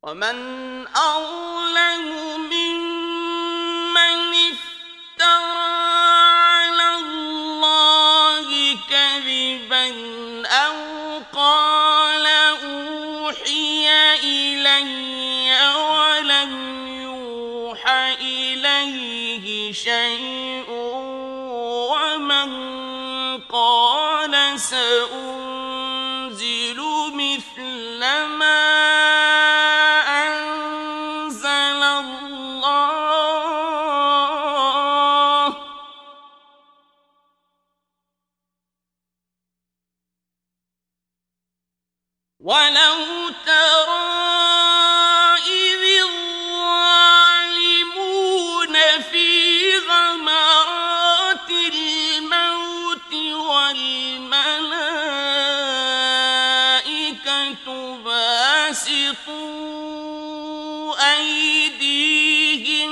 ومن أظلم ممن افترى على الله كذبا أو قال أوحي إلي ولم يوح إليه شيء ومن قال سأنزل مثل ما أنزل الله ولو ترى إذ الظالمون في غمرات الموت والملائكة باسطوا أيديهم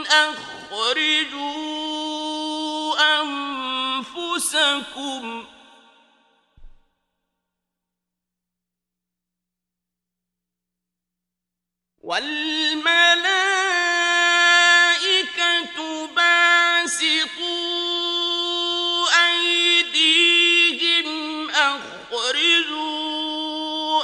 أخرجوا أنفسكم والملائكة باسطوا أيديهم أخرجوا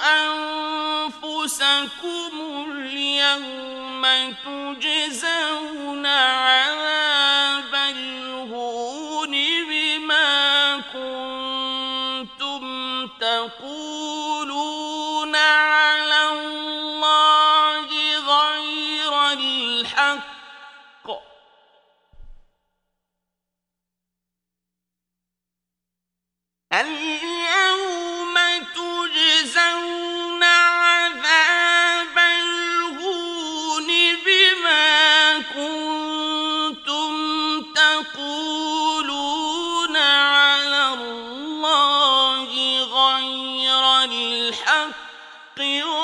أنفسكم اليوم تجزون عذاب الهون بما كنتم تقولون على الله غير الحق اليوم تجزون عذاب الهون بما كنتم تقولون على الله غير الحق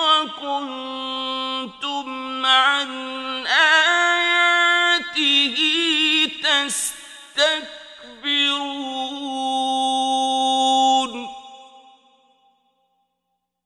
وكنتم عن آياته تستكبرون